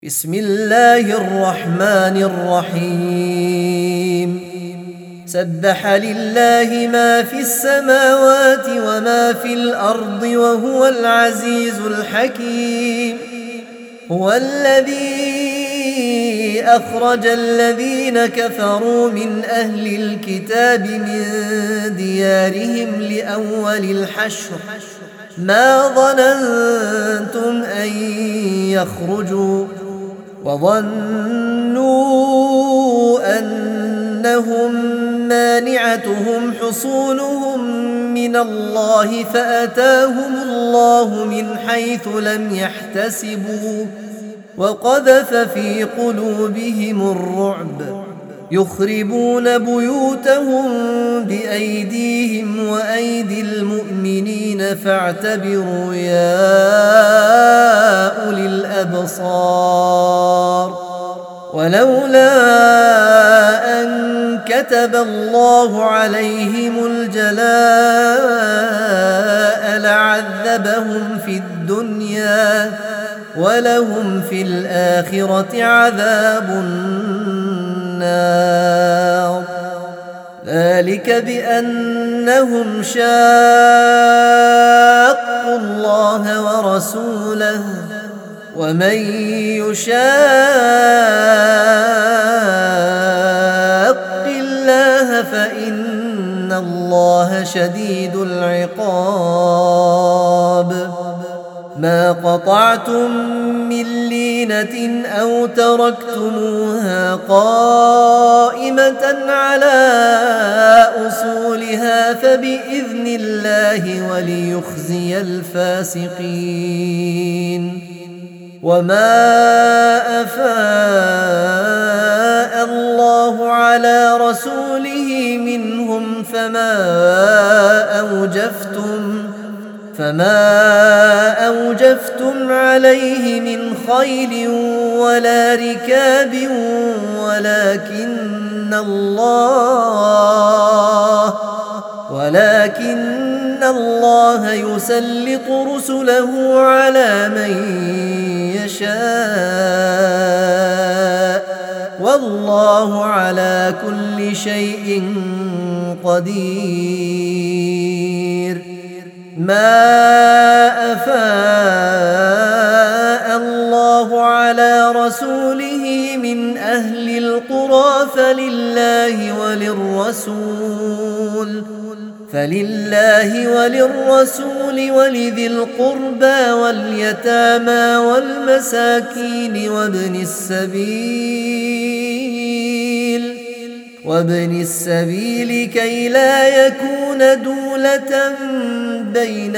بسم الله الرحمن الرحيم سبح لله ما في السماوات وما في الأرض وهو العزيز الحكيم. هو الذي أخرج الذين كفروا من أهل الكتاب من ديارهم لأول الحشر ما ظننتم أن يخرجوا وظنوا أنهم مانعتهم حصونهم من الله فأتاهم الله من حيث لم يحتسبوا وقذف في قلوبهم الرعب يخربون بيوتهم بأيديهم وأيدي المؤمنين فاعتبروا يا أولي الأبصار. ولولا أن كتب الله عليهم الجلاء لعذبهم في الدنيا ولهم في الآخرة عذاب النار. ذلك بأنهم شاقوا الله ورسوله ومن يشاق الله فإن الله شديد العقاب. ما قطعتم من لينة أو تركتموها قائمة على أصولها فبإذن الله وليخزي الفاسقين. وما أفاء الله على رسوله منهم فما أوجفتم عليه من خيل ولا ركاب ولكن الله يسلط رسله على من يشاء والله على كل شيء قدير. ما أفاء الله على رسوله من أهل القرى فلله وللرسول ولذي القربى واليتامى والمساكين وابن السبيل كي لا يكون دولة بين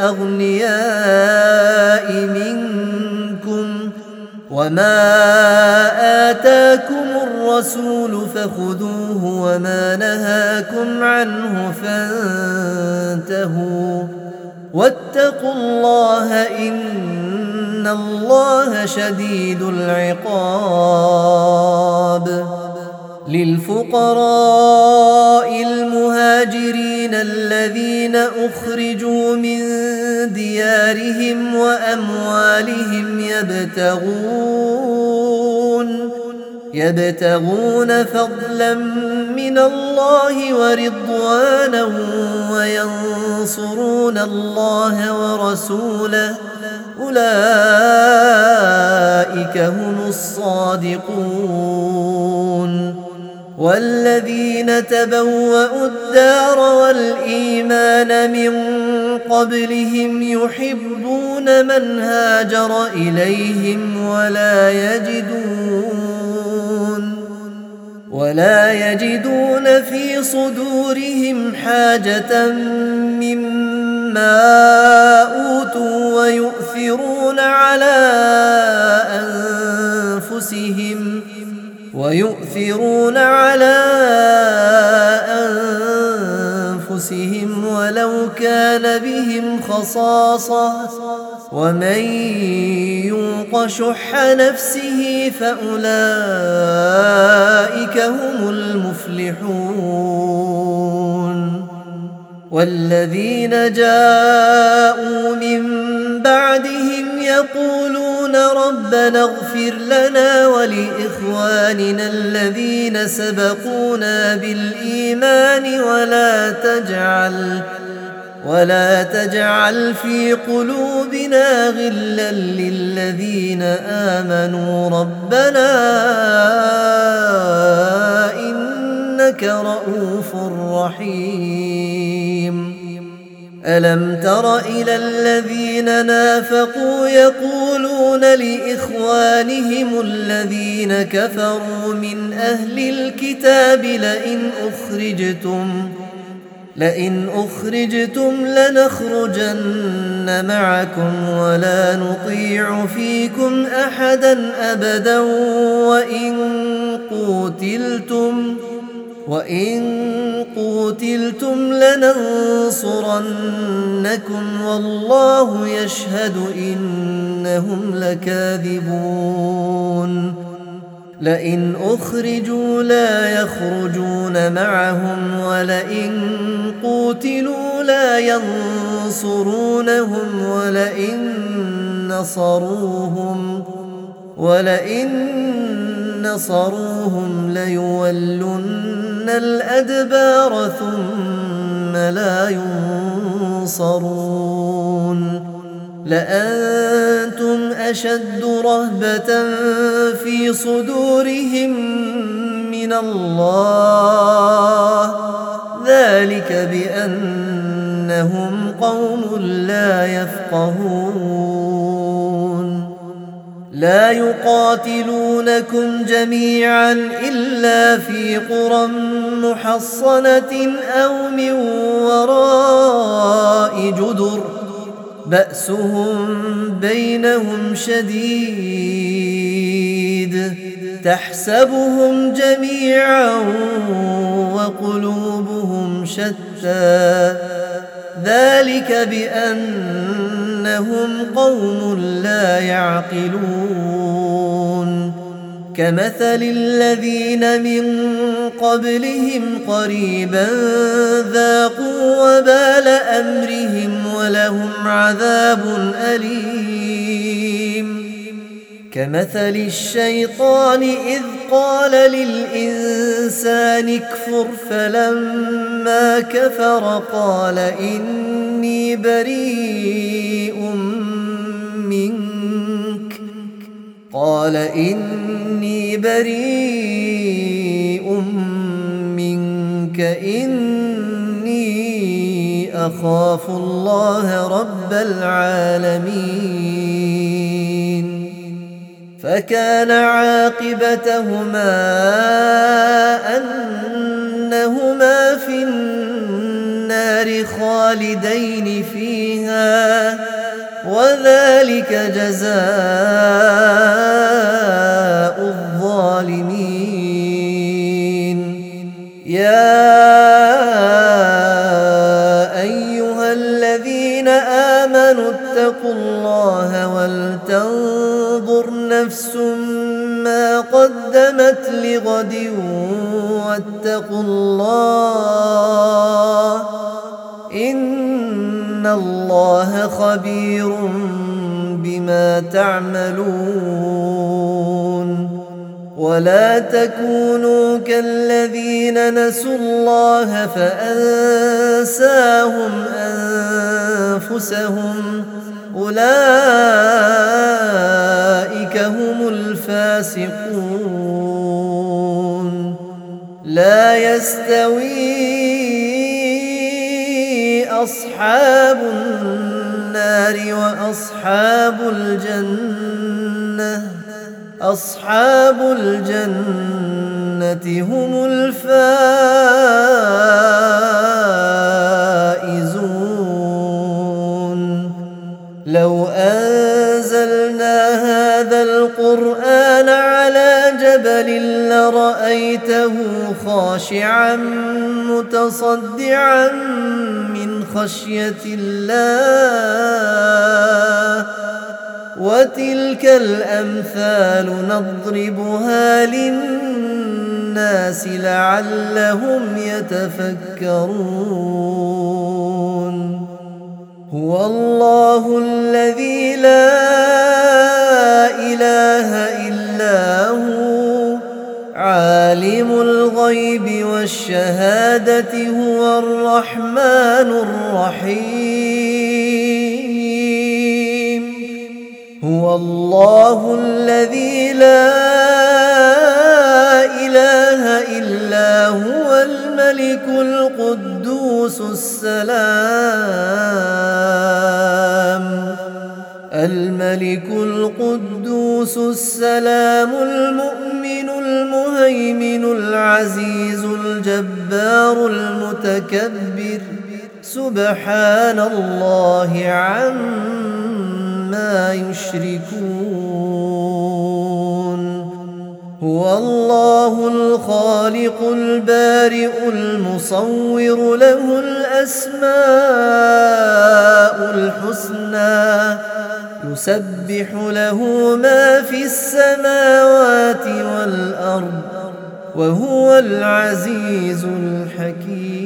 الأغنياء منكم. وما آتاكم الرسول فخذوه وما نهاكم عنه فانتهوا واتقوا الله إن الله شديد العقاب. للفقراء المهاجرين الذين أخرجوا من ديارهم وأموالهم يبتغون فضلا من الله ورضوانا وينصرون الله ورسوله أولئك هم الصادقون. والذين تبوأوا الدار والإيمان من قبلهم يحبون من هاجر إليهم ولا يجدون في صدورهم حاجة مما أوتوا ويؤثرون على أنفسهم ولو كان بهم خصاصة ومن يوق شح نفسه فأولئك هم المفلحون. والذين جاءوا من بعدهم يقولون ربنا اغفر لنا ولإخواننا الذين سبقونا بالإيمان ولا تجعل في قلوبنا غلا للذين آمنوا ربنا إنك رؤوف رحيم. ألم تر إلى الذين نافقوا يقولون لإخوانهم الذين كفروا من أهل الكتاب لئن أخرجتم لنخرجن معكم ولا نطيع فيكم أحدا أبدا وإن قوتلتم لننصرنكم والله يشهد إنهم لكاذبون. لئن أخرجوا لا يخرجون معهم ولئن قوتلوا لا ينصرونهم ولئن نصروهم ليولن الأدبار ثم لا ينصرون. لأنتم أشد رهبة في صدورهم من الله ذلك بأنهم قوم لا يفقهون. لا يقاتلونكم جميعا إلا في قرى محصنة أو من وراء جدر بأسهم بينهم شديد تحسبهم جميعا وقلوبهم شتى ذلك بأنهم قوم لا يعقلون. كمثل الذين من قبلهم قريبا ذاقوا وبال أمرهم ولهم عذاب أليم. كمثل الشيطان إذ قال للإنسان اكفر فلما كفر قال إني بريء منك إني أخاف الله رب العالمين. فكان عاقبتهما أنهما في النار خالدين فيها وذلك جزاء الظالمين. يا أيها الذين آمنوا اتقوا الله ولتنظر نفس ما قدمت لغد واتقوا الله إن الله خبير بما تعملون. ولا تكونوا كالذين نسوا الله فأنساهم أنفسهم أولئك هم الفاسقون. لا يستوي أصحاب النار وأصحاب الجنة أصحاب الجنة هم الفائزون. لو أنزلنا هذا القرآن على جبل لرأيته خاشعا متصدعا من خشية الله وتلك الأمثال نضربها للناس لعلهم يتفكرون. هو الله الذي لا إلا هو عالم الغيب والشهادة هو الرحمن الرحيم هو الله الذي لا إله إلا هو الملك القدوس السلام المؤمن المهيمن العزيز الجبار المتكبر سبحان الله عما يشركون هو الله الخالق البارئ المصور له الأسماء الحسنى يسبح له ما في السماوات والأرض وهو العزيز الحكيم